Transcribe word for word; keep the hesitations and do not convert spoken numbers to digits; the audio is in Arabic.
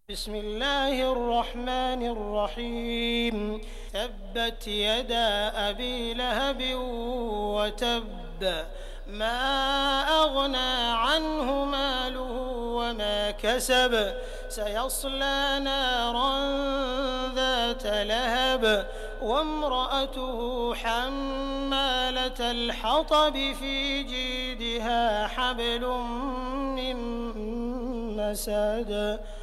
بسم الله الرحمن الرحيم تبت يدا أبي لهب وتب ما أغنى عنه ماله وما كسب سيصلى نارا ذات لهب وامرأته حمالة الحطب في جيدها حبل من مسد